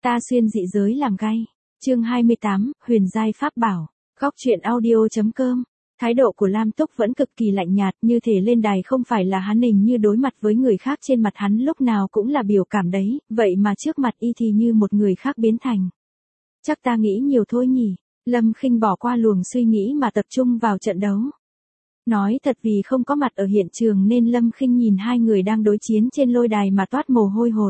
Ta xuyên dị giới làm gay. Chương 28, Huyền giai pháp bảo. Góc truyện audio.com. Thái độ của Lam Túc vẫn cực kỳ lạnh nhạt, như thể lên đài không phải là hắn hình như đối mặt với người khác, trên mặt hắn lúc nào cũng là biểu cảm đấy, vậy mà trước mặt y thì như một người khác biến thành. Chắc ta nghĩ nhiều thôi nhỉ. Lâm Khinh bỏ qua luồng suy nghĩ mà tập trung vào trận đấu. Nói thật, vì không có mặt ở hiện trường nên Lâm Khinh nhìn hai người đang đối chiến trên lôi đài mà toát mồ hôi hột.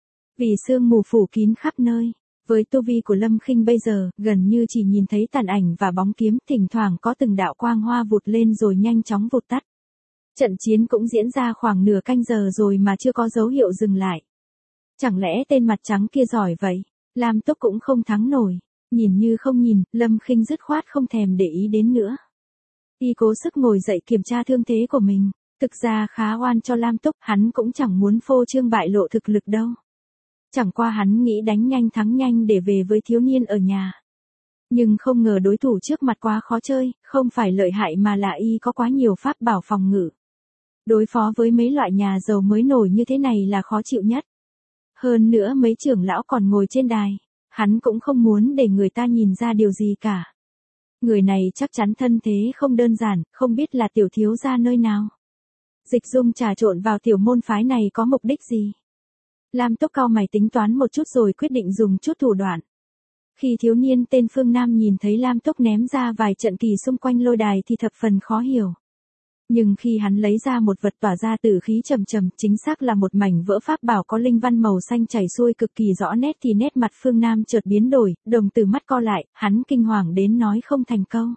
Vì sương mù phủ kín khắp nơi. Với tu vi của Lâm Khinh bây giờ, gần như chỉ nhìn thấy tàn ảnh và bóng kiếm, thỉnh thoảng có từng đạo quang hoa vụt lên rồi nhanh chóng vụt tắt. Trận chiến cũng diễn ra khoảng nửa canh giờ rồi mà chưa có dấu hiệu dừng lại. Chẳng lẽ tên mặt trắng kia giỏi vậy? Lam Túc cũng không thắng nổi. Nhìn như không nhìn, Lâm Khinh dứt khoát không thèm để ý đến nữa. Y cố sức ngồi dậy kiểm tra thương thế của mình. Thực ra khá oan cho Lam Túc, hắn cũng chẳng muốn phô trương bại lộ thực lực đâu. Chẳng qua hắn nghĩ đánh nhanh thắng nhanh để về với thiếu niên ở nhà. Nhưng không ngờ đối thủ trước mặt quá khó chơi, không phải lợi hại mà là y có quá nhiều pháp bảo phòng ngự. Đối phó với mấy loại nhà giàu mới nổi như thế này là khó chịu nhất. Hơn nữa mấy trưởng lão còn ngồi trên đài, hắn cũng không muốn để người ta nhìn ra điều gì cả. Người này chắc chắn thân thế không đơn giản, không biết là tiểu thiếu gia nơi nào. Dịch Dung trà trộn vào tiểu môn phái này có mục đích gì? Lam Túc cau mày tính toán một chút rồi quyết định dùng chút thủ đoạn. Khi thiếu niên tên Phương Nam nhìn thấy Lam Túc ném ra vài trận kỳ xung quanh lôi đài thì thập phần khó hiểu. Nhưng khi hắn lấy ra một vật tỏa ra tử khí trầm trầm, chính xác là một mảnh vỡ pháp bảo có linh văn màu xanh chảy xuôi cực kỳ rõ nét, thì nét mặt Phương Nam chợt biến đổi, đồng tử mắt co lại, hắn kinh hoàng đến nói không thành câu.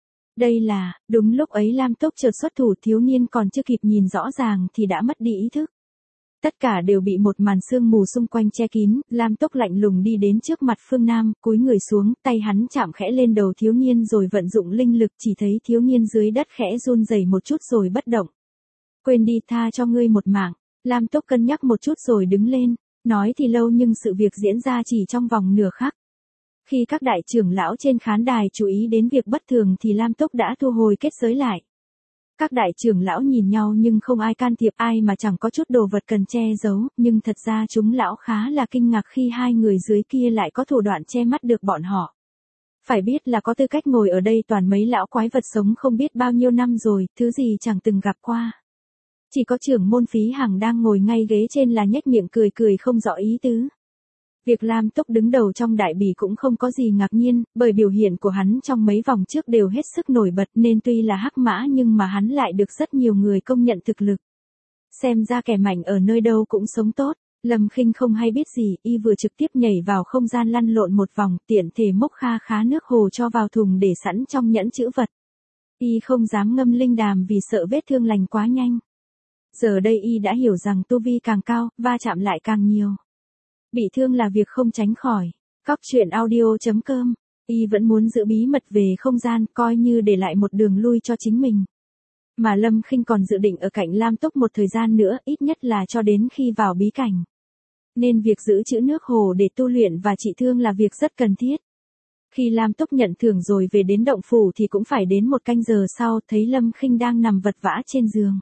Đây là, đúng lúc ấy Lam Túc chợt xuất thủ, thiếu niên còn chưa kịp nhìn rõ ràng thì đã mất đi ý thức. Tất cả đều bị một màn sương mù xung quanh che kín, Lam Túc lạnh lùng đi đến trước mặt Phương Nam, cúi người xuống, tay hắn chạm khẽ lên đầu thiếu niên rồi vận dụng linh lực, chỉ thấy thiếu niên dưới đất khẽ run rẩy một chút rồi bất động. Quên đi, tha cho ngươi một mạng. Lam Túc cân nhắc một chút rồi đứng lên, nói thì lâu nhưng sự việc diễn ra chỉ trong vòng nửa khắc. Khi các đại trưởng lão trên khán đài chú ý đến việc bất thường thì Lam Túc đã thu hồi kết giới lại. Các đại trưởng lão nhìn nhau nhưng không ai can thiệp, ai mà chẳng có chút đồ vật cần che giấu, nhưng thật ra chúng lão khá là kinh ngạc khi hai người dưới kia lại có thủ đoạn che mắt được bọn họ. Phải biết là có tư cách ngồi ở đây toàn mấy lão quái vật sống không biết bao nhiêu năm rồi, thứ gì chẳng từng gặp qua. Chỉ có trưởng môn Phí Hằng đang ngồi ngay ghế trên là nhếch miệng cười cười không rõ ý tứ. Việc Lam Túc đứng đầu trong đại bỉ cũng không có gì ngạc nhiên, bởi biểu hiện của hắn trong mấy vòng trước đều hết sức nổi bật nên tuy là hắc mã nhưng mà hắn lại được rất nhiều người công nhận thực lực. Xem ra kẻ mạnh ở nơi đâu cũng sống tốt. Lâm Khinh không hay biết gì, y vừa trực tiếp nhảy vào không gian lăn lộn một vòng, tiện thể mốc kha khá nước hồ cho vào thùng để sẵn trong nhẫn trữ vật. Y không dám ngâm linh đàm vì sợ vết thương lành quá nhanh. Giờ đây y đã hiểu rằng tu vi càng cao, va chạm lại càng nhiều. Bị thương là việc không tránh khỏi. Góc truyện audio.com. Y vẫn muốn giữ bí mật về không gian, coi như để lại một đường lui cho chính mình. Mà Lâm Khinh còn dự định ở cạnh Lam Túc một thời gian nữa, ít nhất là cho đến khi vào bí cảnh. Nên việc giữ trữ nước hồ để tu luyện và trị thương là việc rất cần thiết. Khi Lam Túc nhận thưởng rồi về đến động phủ thì cũng phải đến một canh giờ sau, thấy Lâm Khinh đang nằm vật vã trên giường.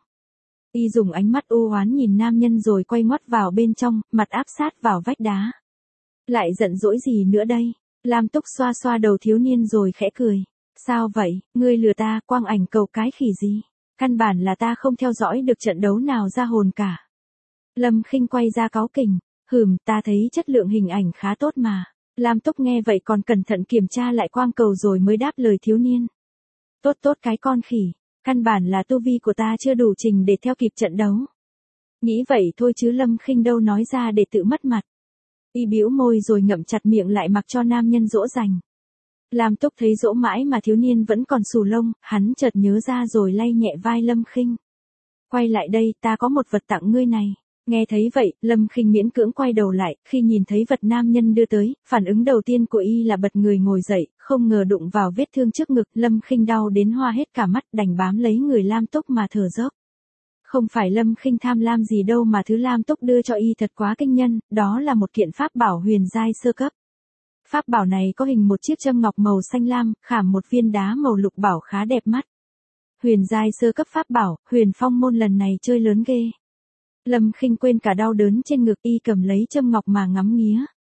Y dùng ánh mắt u oán nhìn nam nhân rồi quay ngoắt vào bên trong, mặt áp sát vào vách đá. Lại giận dỗi gì nữa đây? Lam Túc xoa xoa đầu thiếu niên rồi khẽ cười. Sao vậy, ngươi lừa ta, quang ảnh cầu cái khỉ gì? Căn bản là ta không theo dõi được trận đấu nào ra hồn cả. Lâm Khinh quay ra cáu kỉnh. Ta thấy chất lượng hình ảnh khá tốt mà. Lam Túc nghe vậy còn cẩn thận kiểm tra lại quang cầu rồi mới đáp lời thiếu niên. Tốt tốt cái con khỉ. Căn bản là tu vi của ta chưa đủ trình để theo kịp trận đấu. Nghĩ vậy thôi chứ Lâm Khinh đâu nói ra để tự mất mặt. Y bĩu môi rồi ngậm chặt miệng lại mặc cho nam nhân dỗ dành. Lam Túc thấy dỗ mãi mà thiếu niên vẫn còn xù lông, hắn chợt nhớ ra rồi lay nhẹ vai Lâm Khinh. Quay lại đây, ta có một vật tặng ngươi này. Nghe thấy vậy, Lâm Khinh miễn cưỡng quay đầu lại, khi nhìn thấy vật nam nhân đưa tới, phản ứng đầu tiên của y là bật người ngồi dậy, không ngờ đụng vào vết thương trước ngực, Lâm Khinh đau đến hoa hết cả mắt, đành bám lấy người Lam Túc mà thở dốc. Không phải Lâm Khinh tham lam gì đâu mà thứ Lam Túc đưa cho y thật quá kinh nhân, đó là một kiện pháp bảo huyền giai sơ cấp. Pháp bảo này có hình một chiếc châm ngọc màu xanh lam, khảm một viên đá màu lục bảo khá đẹp mắt. Huyền giai sơ cấp pháp bảo, Huyền Phong môn lần này chơi lớn ghê. Lâm Khinh quên cả đau đớn trên ngực, y cầm lấy châm ngọc mà ngắm nghía.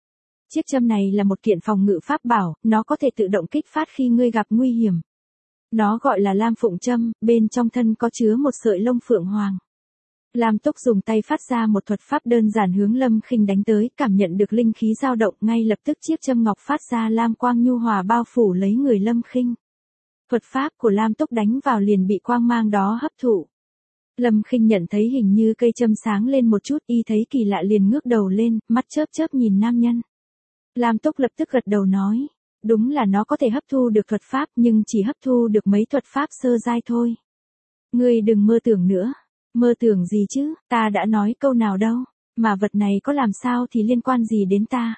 Chiếc châm này là một kiện phòng ngự pháp bảo, nó có thể tự động kích phát khi ngươi gặp nguy hiểm. Nó gọi là Lam Phụng châm, bên trong thân có chứa một sợi lông phượng hoàng. Lam Túc dùng tay phát ra một thuật pháp đơn giản hướng Lâm Khinh đánh tới, cảm nhận được linh khí dao động, ngay lập tức chiếc châm ngọc phát ra lam quang nhu hòa bao phủ lấy người Lâm Khinh. Thuật pháp của Lam Túc đánh vào liền bị quang mang đó hấp thụ. Lâm Khinh nhận thấy hình như cây châm sáng lên một chút, y thấy kỳ lạ liền ngước đầu lên, mắt chớp chớp nhìn nam nhân. Lam Túc lập tức gật đầu nói, đúng là nó có thể hấp thu được thuật pháp nhưng chỉ hấp thu được mấy thuật pháp sơ giai thôi. Ngươi đừng mơ tưởng nữa. Mơ tưởng gì chứ, ta đã nói câu nào đâu, mà vật này có làm sao thì liên quan gì đến ta.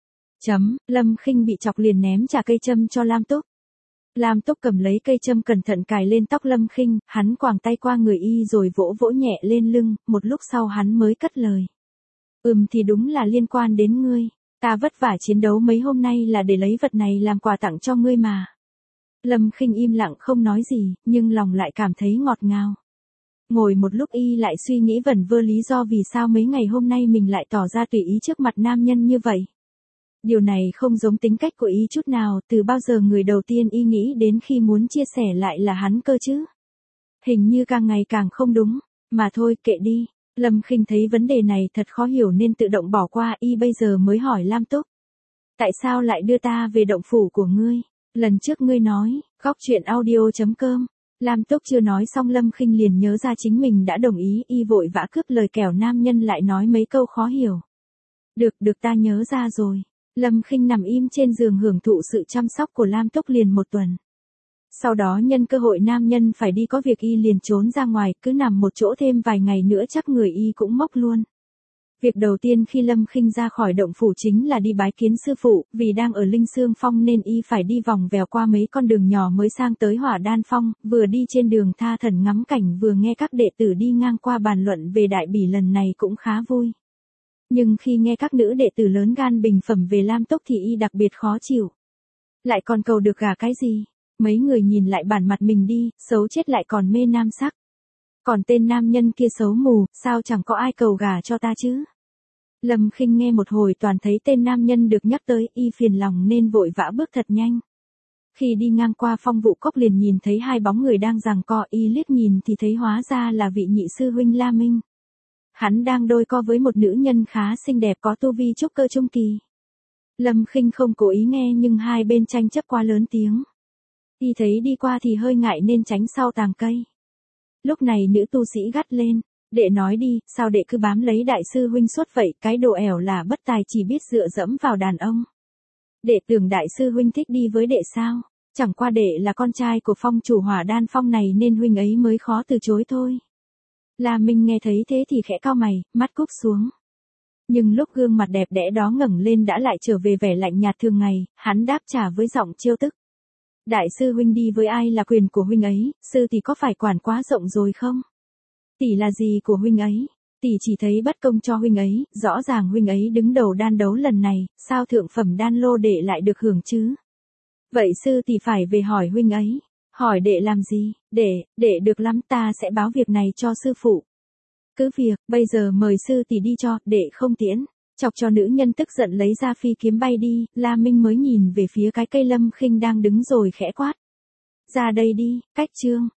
Lâm Khinh bị chọc liền ném trả cây châm cho Lam Túc. Lam Túc cầm lấy cây châm cẩn thận cài lên tóc Lâm Khinh, hắn quàng tay qua người y rồi vỗ vỗ nhẹ lên lưng, một lúc sau hắn mới cất lời. Thì đúng là liên quan đến ngươi, ta vất vả chiến đấu mấy hôm nay là để lấy vật này làm quà tặng cho ngươi mà. Lâm Khinh im lặng không nói gì, nhưng lòng lại cảm thấy ngọt ngào. Ngồi một lúc y lại suy nghĩ vẩn vơ lý do vì sao mấy ngày hôm nay mình lại tỏ ra tùy ý trước mặt nam nhân như vậy. Điều này không giống tính cách của y chút nào, từ bao giờ người đầu tiên y nghĩ đến khi muốn chia sẻ lại là hắn cơ chứ. Hình như càng ngày càng không đúng, mà thôi kệ đi. Lâm Khinh thấy vấn đề này thật khó hiểu nên tự động bỏ qua, y bây giờ mới hỏi Lam Túc. Tại sao lại đưa ta về động phủ của ngươi? Lần trước ngươi nói, góc chuyện audio.com. Lam Túc chưa nói xong Lâm Khinh liền nhớ ra chính mình đã đồng ý, y vội vã cướp lời kẻo nam nhân lại nói mấy câu khó hiểu. Được ta nhớ ra rồi. Lâm Khinh nằm im trên giường hưởng thụ sự chăm sóc của Lam Túc liền một tuần. Sau đó nhân cơ hội nam nhân phải đi có việc y liền trốn ra ngoài, cứ nằm một chỗ thêm vài ngày nữa chắc người y cũng mốc luôn. Việc đầu tiên khi Lâm Khinh ra khỏi động phủ chính là đi bái kiến sư phụ, vì đang ở Linh Xương Phong nên y phải đi vòng vèo qua mấy con đường nhỏ mới sang tới Hỏa Đan Phong, vừa đi trên đường tha thần ngắm cảnh vừa nghe các đệ tử đi ngang qua bàn luận về đại bỉ lần này cũng khá vui. Nhưng khi nghe các nữ đệ tử lớn gan bình phẩm về Lam Túc thì y đặc biệt khó chịu. Lại còn cầu được gả cái gì? Mấy người nhìn lại bản mặt mình đi, xấu chết lại còn mê nam sắc. Còn tên nam nhân kia xấu mù, sao chẳng có ai cầu gả cho ta chứ? Lâm Khinh nghe một hồi toàn thấy tên nam nhân được nhắc tới, y phiền lòng nên vội vã bước thật nhanh. Khi đi ngang qua Phong Vụ Cốc liền nhìn thấy hai bóng người đang giằng co, y liếc nhìn thì thấy hóa ra là vị nhị sư huynh La Minh. Hắn đang đôi co với một nữ nhân khá xinh đẹp có tu vi trúc cơ trung kỳ. Lâm Khinh không cố ý nghe nhưng hai bên tranh chấp quá lớn tiếng. Y thấy đi qua thì hơi ngại nên tránh sau tàng cây. Lúc này nữ tu sĩ gắt lên. Đệ nói đi, sao đệ cứ bám lấy đại sư huynh suốt vậy, cái đồ ẻo là bất tài chỉ biết dựa dẫm vào đàn ông. Đệ tưởng đại sư huynh thích đi với đệ sao? Chẳng qua đệ là con trai của phong chủ Hỏa Đan Phong này nên huynh ấy mới khó từ chối thôi. La Minh nghe thấy thế thì khẽ cau mày, mắt cúp xuống. Nhưng lúc gương mặt đẹp đẽ đó ngẩng lên đã lại trở về vẻ lạnh nhạt thường ngày, hắn đáp trả với giọng trêu tức. Đại sư huynh đi với ai là quyền của huynh ấy, sư thì có phải quản quá rộng rồi không? Tỷ là gì của huynh ấy? Tỷ chỉ thấy bất công cho huynh ấy, rõ ràng huynh ấy đứng đầu đan đấu lần này, sao thượng phẩm đan lô đệ lại được hưởng chứ? Vậy sư tỷ phải về hỏi huynh ấy. Hỏi đệ làm gì? Đệ được lắm, ta sẽ báo việc này cho sư phụ. Cứ việc, bây giờ mời sư tỷ đi cho, đệ không tiễn. Chọc cho nữ nhân tức giận lấy ra phi kiếm bay đi, La Minh mới nhìn về phía cái cây Lâm Khinh đang đứng rồi khẽ quát. Ra đây đi, cách chương.